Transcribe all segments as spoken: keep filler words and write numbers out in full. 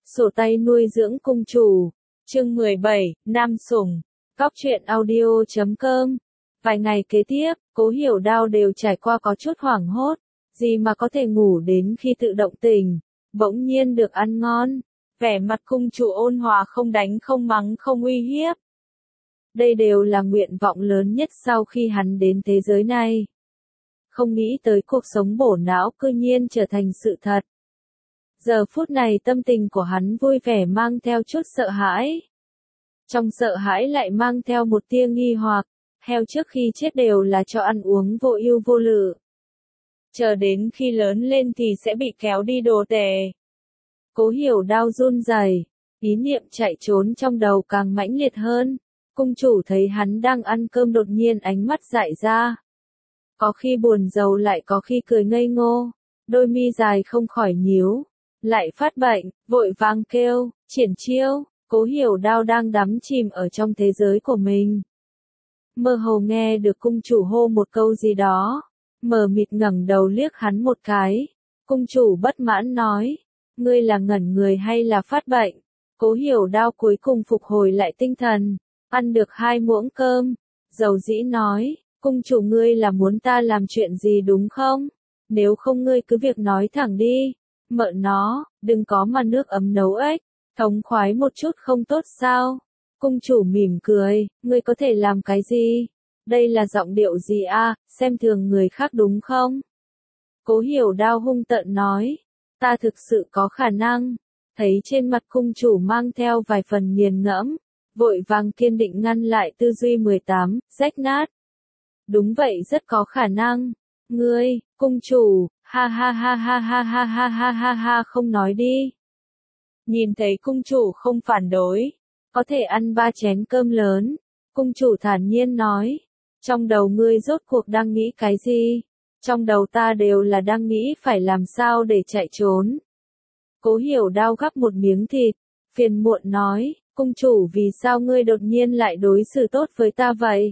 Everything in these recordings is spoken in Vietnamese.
Sổ tay nuôi dưỡng cung chủ. Chương mười bảy, Nam Sủng. Góc truyện audio chấm com. Vài ngày kế tiếp, Cố Hiểu Đao đều trải qua có chút hoảng hốt, gì mà có thể ngủ đến khi tự động tình, bỗng nhiên được ăn ngon. Vẻ mặt cung chủ ôn hòa, không đánh không mắng không uy hiếp. Đây đều là nguyện vọng lớn nhất sau khi hắn đến thế giới này. Không nghĩ tới cuộc sống bổ não cư nhiên trở thành sự thật. Giờ phút này tâm tình của hắn vui vẻ mang theo chút sợ hãi. Trong sợ hãi lại mang theo một tia nghi hoặc, heo trước khi chết đều là cho ăn uống vô ưu vô lự. Chờ đến khi lớn lên thì sẽ bị kéo đi đồ tể. Cố Hiểu Đao run rẩy, ý niệm chạy trốn trong đầu càng mãnh liệt hơn. Cung chủ thấy hắn đang ăn cơm đột nhiên ánh mắt dại ra. Có khi buồn rầu lại có khi cười ngây ngô, đôi mi dài không khỏi nhíu, lại phát bệnh, vội vàng kêu, triển chiêu. Cố Hiểu Đao đang đắm chìm ở trong thế giới của mình. Mơ hồ nghe được cung chủ hô một câu gì đó, mờ mịt ngẩng đầu liếc hắn một cái. Cung chủ bất mãn nói, ngươi là ngẩn người hay là phát bệnh? Cố Hiểu Đao cuối cùng phục hồi lại tinh thần, ăn được hai muỗng cơm, dầu dĩ nói, cung chủ ngươi là muốn ta làm chuyện gì đúng không? Nếu không ngươi cứ việc nói thẳng đi, mợ nó, đừng có mà nước ấm nấu ếch, thống khoái một chút không tốt sao? Cung chủ mỉm cười, ngươi có thể làm cái gì? Đây là giọng điệu gì a, xem thường người khác đúng không? Cố Hiểu Đao hung tợn nói, ta thực sự có khả năng. Thấy trên mặt cung chủ mang theo vài phần nghiền ngẫm, vội vàng kiên định ngăn lại tư duy mười tám, rách nát. Đúng vậy, rất có khả năng. Ngươi, cung chủ, ha ha ha ha ha ha ha ha ha ha, không nói đi. Nhìn thấy cung chủ không phản đối, có thể ăn ba chén cơm lớn, cung chủ thản nhiên nói, trong đầu ngươi rốt cuộc đang nghĩ cái gì? Trong đầu ta đều là đang nghĩ phải làm sao để chạy trốn. Cố Hiểu Đao gắp một miếng thịt, phiền muộn nói, cung chủ vì sao ngươi đột nhiên lại đối xử tốt với ta vậy?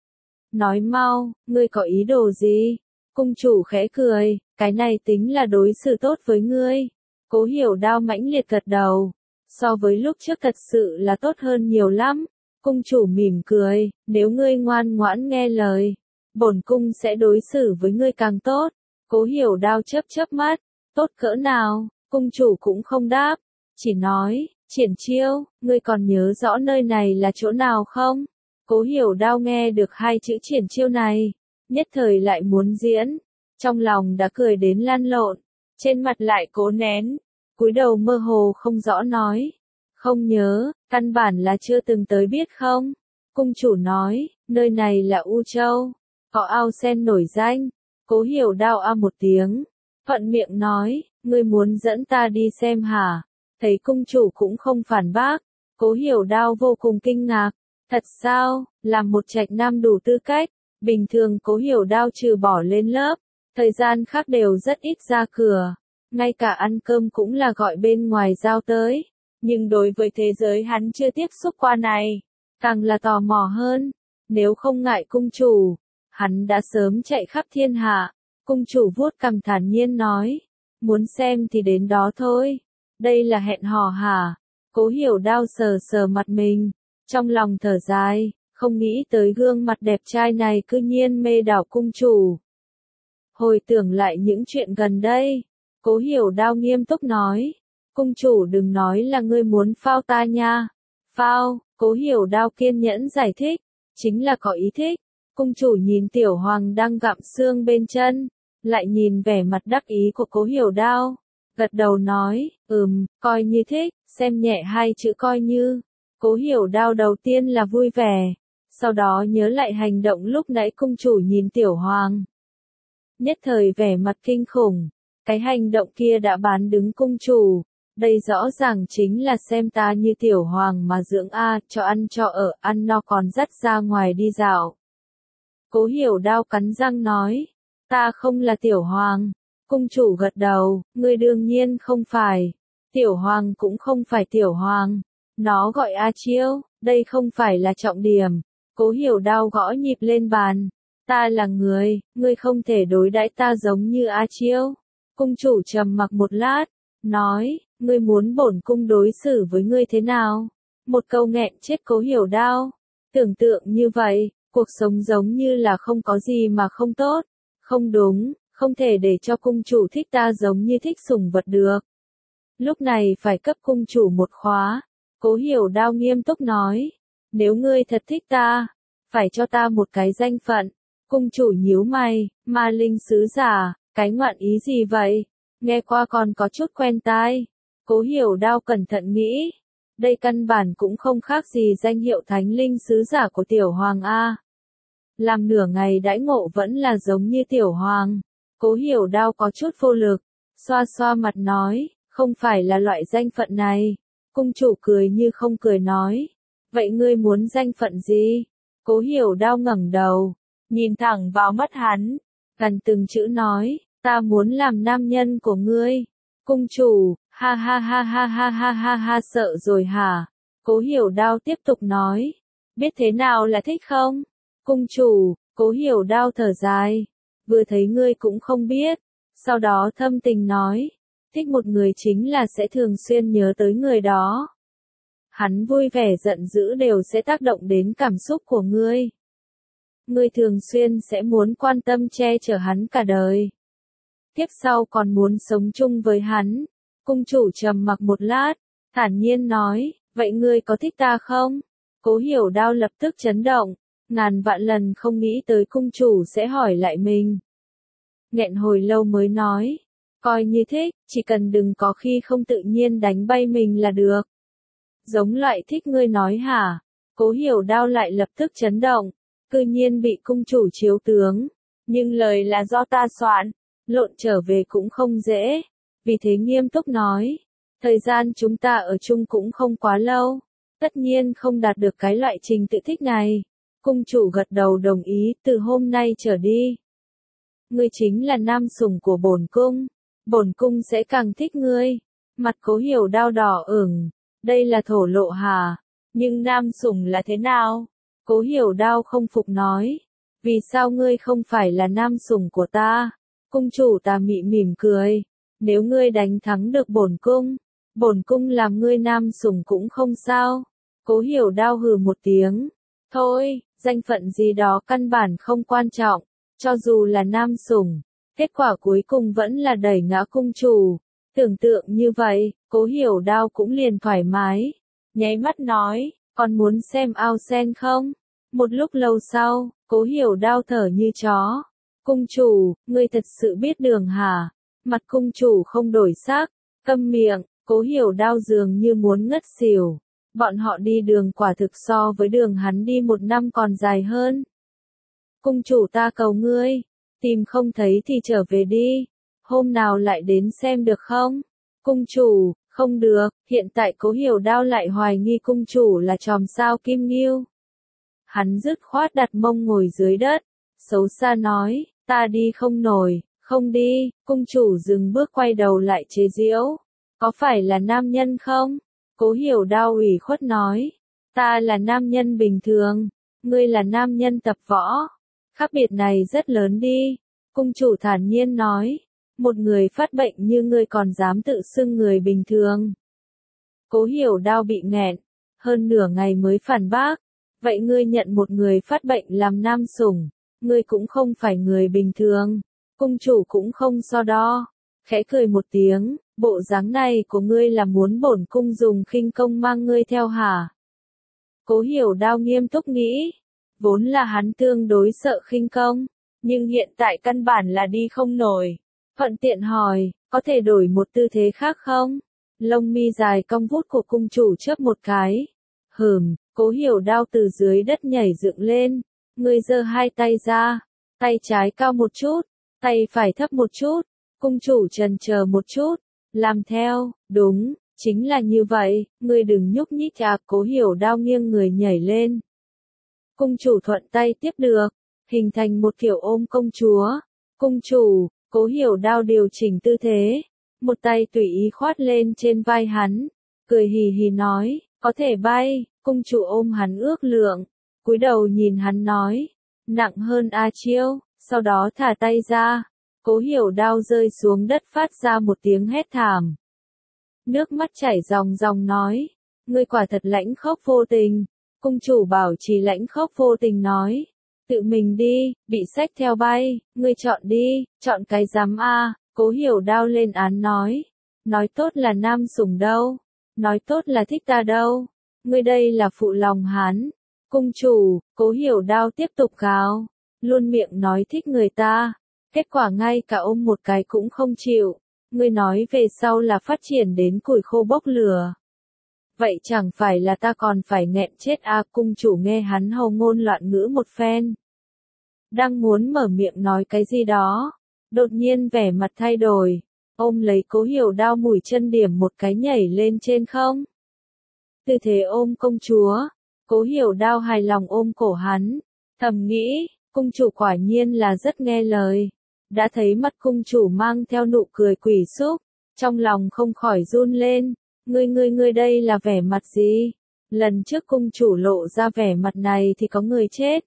Nói mau, ngươi có ý đồ gì? Cung chủ khẽ cười, cái này tính là đối xử tốt với ngươi. Cố Hiểu Đao mãnh liệt gật đầu, so với lúc trước thật sự là tốt hơn nhiều lắm. Cung chủ mỉm cười, nếu ngươi ngoan ngoãn nghe lời, bổn cung sẽ đối xử với ngươi càng tốt. Cố Hiểu Đao chớp chớp mắt, tốt cỡ nào? Cung chủ cũng không đáp, chỉ nói, triển chiêu, ngươi còn nhớ rõ nơi này là chỗ nào không? Cố Hiểu Đao nghe được hai chữ triển chiêu này, nhất thời lại muốn diễn, trong lòng đã cười đến lăn lộn, trên mặt lại cố nén, cúi đầu mơ hồ không rõ nói, không nhớ, căn bản là chưa từng tới biết không? Cung chủ nói, nơi này là U Châu, có ao sen nổi danh. Cố Hiểu Đao a một tiếng, thuận miệng nói, ngươi muốn dẫn ta đi xem hả? Thấy cung chủ cũng không phản bác, Cố Hiểu Đao vô cùng kinh ngạc, thật sao, làm một trạch nam đủ tư cách. Bình thường Cố Hiểu Đao trừ bỏ lên lớp, thời gian khác đều rất ít ra cửa, ngay cả ăn cơm cũng là gọi bên ngoài giao tới. Nhưng đối với thế giới hắn chưa tiếp xúc qua này, càng là tò mò hơn. Nếu không ngại cung chủ, hắn đã sớm chạy khắp thiên hạ. Cung chủ vuốt cằm thản nhiên nói, muốn xem thì đến đó thôi. Đây là hẹn hò hả? Cố Hiểu Đao sờ sờ mặt mình, trong lòng thở dài, không nghĩ tới gương mặt đẹp trai này cư nhiên mê đảo cung chủ. Hồi tưởng lại những chuyện gần đây, Cố Hiểu Đao nghiêm túc nói, cung chủ đừng nói là ngươi muốn phao ta nha. Phao, Cố Hiểu Đao kiên nhẫn giải thích, chính là có ý thích. Cung chủ nhìn Tiểu Hoàng đang gặm xương bên chân, lại nhìn vẻ mặt đắc ý của Cố Hiểu Đao, gật đầu nói, ừm, coi như thích, xem nhẹ hai chữ coi như. Cố Hiểu Đao đầu tiên là vui vẻ, sau đó nhớ lại hành động lúc nãy cung chủ nhìn Tiểu Hoàng. Nhất thời vẻ mặt kinh khủng, cái hành động kia đã bán đứng cung chủ, đây rõ ràng chính là xem ta như Tiểu Hoàng mà dưỡng a, cho ăn cho ở, ăn no còn dắt ra ngoài đi dạo. Cố Hiểu Đao cắn răng nói, ta không là Tiểu Hoàng. Cung chủ gật đầu, ngươi đương nhiên không phải. Tiểu Hoàng cũng không phải Tiểu Hoàng. Nó gọi A Chiêu, đây không phải là trọng điểm. Cố Hiểu Đao gõ nhịp lên bàn. Ta là người, ngươi không thể đối đãi ta giống như A Chiêu. Cung chủ trầm mặc một lát, nói, ngươi muốn bổn cung đối xử với ngươi thế nào? Một câu nghẹn chết Cố Hiểu Đao. Tưởng tượng như vậy, cuộc sống giống như là không có gì mà không tốt. Không đúng, không thể để cho cung chủ thích ta giống như thích sủng vật được. Lúc này phải cấp cung chủ một khóa. Cố Hiểu Đao nghiêm túc nói. Nếu ngươi thật thích ta, phải cho ta một cái danh phận. Cung chủ nhíu mày, Ma Linh sứ giả, cái ngoạn ý gì vậy? Nghe qua còn có chút quen tai. Cố Hiểu Đao cẩn thận nghĩ. Đây căn bản cũng không khác gì danh hiệu thánh linh sứ giả của tiểu hoàng A. Làm nửa ngày đãi ngộ vẫn là giống như tiểu hoàng. Cố Hiểu Đao có chút vô lực, xoa xoa mặt nói, không phải là loại danh phận này. Cung chủ cười như không cười nói, vậy ngươi muốn danh phận gì? Cố Hiểu Đao ngẩng đầu, nhìn thẳng vào mắt hắn, gần từng chữ nói, ta muốn làm nam nhân của ngươi. Cung chủ, ha ha ha ha ha ha ha ha sợ rồi hả? Cố Hiểu Đao tiếp tục nói, biết thế nào là thích không? Cung chủ, Cố Hiểu Đao thở dài, vừa thấy ngươi cũng không biết, sau đó thâm tình nói, thích một người chính là sẽ thường xuyên nhớ tới người đó. Hắn vui vẻ giận dữ đều sẽ tác động đến cảm xúc của ngươi. Ngươi thường xuyên sẽ muốn quan tâm che chở hắn cả đời. Tiếp sau còn muốn sống chung với hắn. Cung chủ trầm mặc một lát, thản nhiên nói, vậy ngươi có thích ta không? Cố Hiểu Đao lập tức chấn động, ngàn vạn lần không nghĩ tới cung chủ sẽ hỏi lại mình. Nghẹn hồi lâu mới nói, coi như thích, chỉ cần đừng có khi không tự nhiên đánh bay mình là được. Giống loại thích ngươi nói hả? Cố Hiểu Đao lại lập tức chấn động, cư nhiên bị cung chủ chiếu tướng, nhưng lời là do ta soạn, lộn trở về cũng không dễ, vì thế nghiêm túc nói, thời gian chúng ta ở chung cũng không quá lâu, tất nhiên không đạt được cái loại trình tự thích này. Cung chủ gật đầu đồng ý, từ hôm nay trở đi. Ngươi chính là nam sủng của bổn cung, bổn cung sẽ càng thích ngươi. Mặt Cố Hiểu Đao đỏ ửng, đây là thổ lộ hả? Nhưng nam sủng là thế nào? Cố Hiểu Đao không phục nói, vì sao ngươi không phải là nam sủng của ta? Cung chủ tà mị mỉm cười, nếu ngươi đánh thắng được bổn cung, bổn cung làm ngươi nam sủng cũng không sao. Cố Hiểu Đao hừ một tiếng, thôi, danh phận gì đó căn bản không quan trọng, cho dù là nam sủng, kết quả cuối cùng vẫn là đẩy ngã cung chủ. Tưởng tượng như vậy, Cố Hiểu Đao cũng liền thoải mái, nháy mắt nói, còn muốn xem ao sen không? Một lúc lâu sau, Cố Hiểu Đao thở như chó. Cung chủ, ngươi thật sự biết đường hả? Mặt cung chủ không đổi sắc, câm miệng, Cố Hiểu Đao dường như muốn ngất xỉu. Bọn họ đi đường quả thực so với đường hắn đi một năm còn dài hơn. Cung chủ ta cầu ngươi, tìm không thấy thì trở về đi, hôm nào lại đến xem được không? Cung chủ, không được, hiện tại Cố Hiểu Đao lại hoài nghi cung chủ là chòm sao kim ngưu. Hắn dứt khoát đặt mông ngồi dưới đất, xấu xa nói, ta đi không nổi, không đi. Cung chủ dừng bước quay đầu lại chế giễu, có phải là nam nhân không? Cố Hiểu Đao ủy khuất nói, ta là nam nhân bình thường, ngươi là nam nhân tập võ, khác biệt này rất lớn đi. Cung chủ thản nhiên nói, một người phát bệnh như ngươi còn dám tự xưng người bình thường. Cố Hiểu Đao bị nghẹn, hơn nửa ngày mới phản bác, vậy ngươi nhận một người phát bệnh làm nam sủng, ngươi cũng không phải người bình thường. Cung chủ cũng không so đo, khẽ cười một tiếng, bộ dáng này của ngươi là muốn bổn cung dùng khinh công mang ngươi theo hả? Cố Hiểu Đao nghiêm túc nghĩ, vốn là hắn tương đối sợ khinh công, nhưng hiện tại căn bản là đi không nổi. Thuận tiện hỏi, có thể đổi một tư thế khác không? Lông mi dài cong vút của cung chủ chớp một cái. Hừm, Cố Hiểu Đao từ dưới đất nhảy dựng lên, ngươi giơ hai tay ra, tay trái cao một chút, tay phải thấp một chút. Cung chủ chần chờ một chút, làm theo, đúng, chính là như vậy, ngươi đừng nhúc nhích à. Cố Hiểu Đao nghiêng người nhảy lên. Cung chủ thuận tay tiếp được, hình thành một kiểu ôm công chúa. Cung chủ, Cố Hiểu Đao điều chỉnh tư thế, một tay tùy ý khoát lên trên vai hắn, cười hì hì nói, có thể bay. Cung chủ ôm hắn ước lượng, cúi đầu nhìn hắn nói, nặng hơn A Chiêu, sau đó thả tay ra. Cố Hiểu Đao rơi xuống đất phát ra một tiếng hét thảm. nước mắt chảy ròng ròng nói, ngươi quả thật lãnh khốc vô tình. Cung chủ Bảo Trì lãnh khốc vô tình nói, tự mình đi, bị xách theo bay, ngươi chọn đi, chọn cái dám a. Cố Hiểu Đao lên án nói, nói tốt là nam sủng đâu, nói tốt là thích ta đâu, ngươi đây là phụ lòng hắn. Cung chủ, Cố Hiểu Đao tiếp tục gào, luôn miệng nói thích người ta, kết quả ngay cả ôm một cái cũng không chịu, ngươi nói về sau là phát triển đến củi khô bốc lửa. Vậy chẳng phải là ta còn phải nghẹn chết à? Cung chủ nghe hắn hầu ngôn loạn ngữ một phen. Đang muốn mở miệng nói cái gì đó, đột nhiên vẻ mặt thay đổi, ôm lấy Cố Hiểu Đao mũi chân điểm một cái nhảy lên trên không. Tư thế ôm công chúa, Cố Hiểu Đao hài lòng ôm cổ hắn, thầm nghĩ, cung chủ quả nhiên là rất nghe lời. Đã thấy mắt cung chủ mang theo nụ cười quỷ xúc, trong lòng không khỏi run lên, ngươi ngươi ngươi đây là vẻ mặt gì? Lần trước cung chủ lộ ra vẻ mặt này thì có người chết.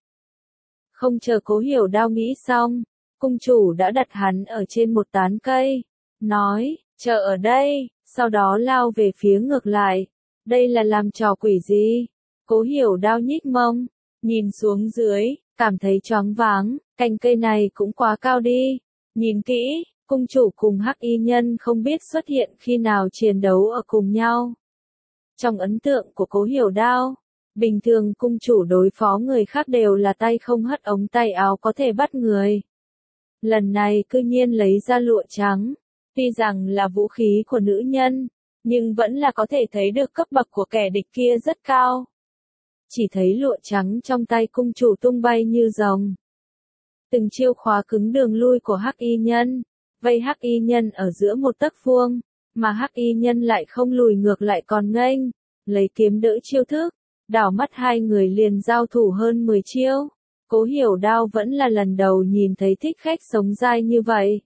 Không chờ Cố Hiểu Đao nghĩ xong, cung chủ đã đặt hắn ở trên một tán cây, nói, chờ ở đây, sau đó lao về phía ngược lại. Đây là làm trò quỷ gì? Cố Hiểu Đao nhích mông, nhìn xuống dưới, cảm thấy choáng váng, cành cây này cũng quá cao đi. Nhìn kỹ, cung chủ cùng Hắc Y Nhân không biết xuất hiện khi nào chiến đấu ở cùng nhau. Trong ấn tượng của Cố Hiểu Đao, bình thường cung chủ đối phó người khác đều là tay không hất ống tay áo có thể bắt người. Lần này cư nhiên lấy ra lụa trắng, tuy rằng là vũ khí của nữ nhân, nhưng vẫn là có thể thấy được cấp bậc của kẻ địch kia rất cao. Chỉ thấy lụa trắng trong tay cung chủ tung bay như rồng. Từng chiêu khóa cứng đường lui của Hắc Y Nhân, vây Hắc Y Nhân ở giữa một tấc vuông, mà Hắc Y Nhân lại không lùi ngược lại còn nghênh, lấy kiếm đỡ chiêu thức, đảo mắt hai người liền giao thủ hơn mười chiêu. Cố Hiểu Đao vẫn là lần đầu nhìn thấy thích khách sống dai như vậy.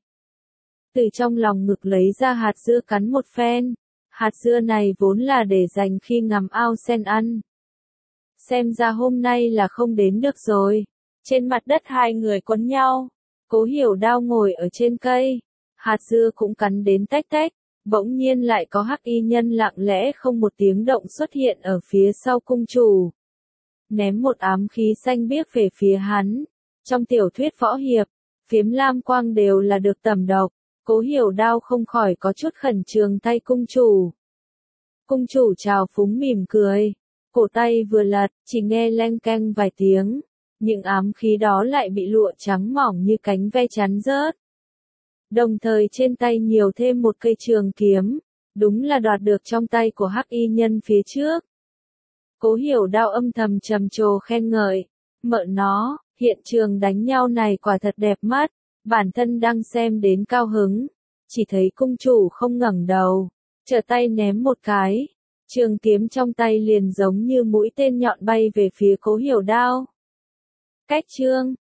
Từ trong lòng ngực lấy ra hạt dưa cắn một phen, hạt dưa này vốn là để dành khi ngắm ao sen ăn. Xem ra hôm nay là không đến được rồi. Trên mặt đất hai người quấn nhau, Cố Hiểu Đao ngồi ở trên cây, hạt dưa cũng cắn đến tách tách, bỗng nhiên lại có Hắc Y Nhân lặng lẽ không một tiếng động xuất hiện ở phía sau cung chủ. Ném một ám khí xanh biếc về phía hắn. Trong tiểu thuyết võ hiệp, phiếm lam quang đều là được tẩm độc, Cố Hiểu Đao không khỏi có chút khẩn trương thay cung chủ. Cung chủ trào phúng mỉm cười, cổ tay vừa lật, chỉ nghe leng keng vài tiếng. Những ám khí đó lại bị lụa trắng mỏng như cánh ve chắn rớt. Đồng thời trên tay nhiều thêm một cây trường kiếm, đúng là đoạt được trong tay của Hắc Y Nhân phía trước. Cố Hiểu Đao âm thầm trầm trồ khen ngợi, mợ nó, hiện trường đánh nhau này quả thật đẹp mắt, bản thân đang xem đến cao hứng, chỉ thấy cung chủ không ngẩng đầu, trở tay ném một cái, trường kiếm trong tay liền giống như mũi tên nhọn bay về phía Cố Hiểu Đao. Cách chương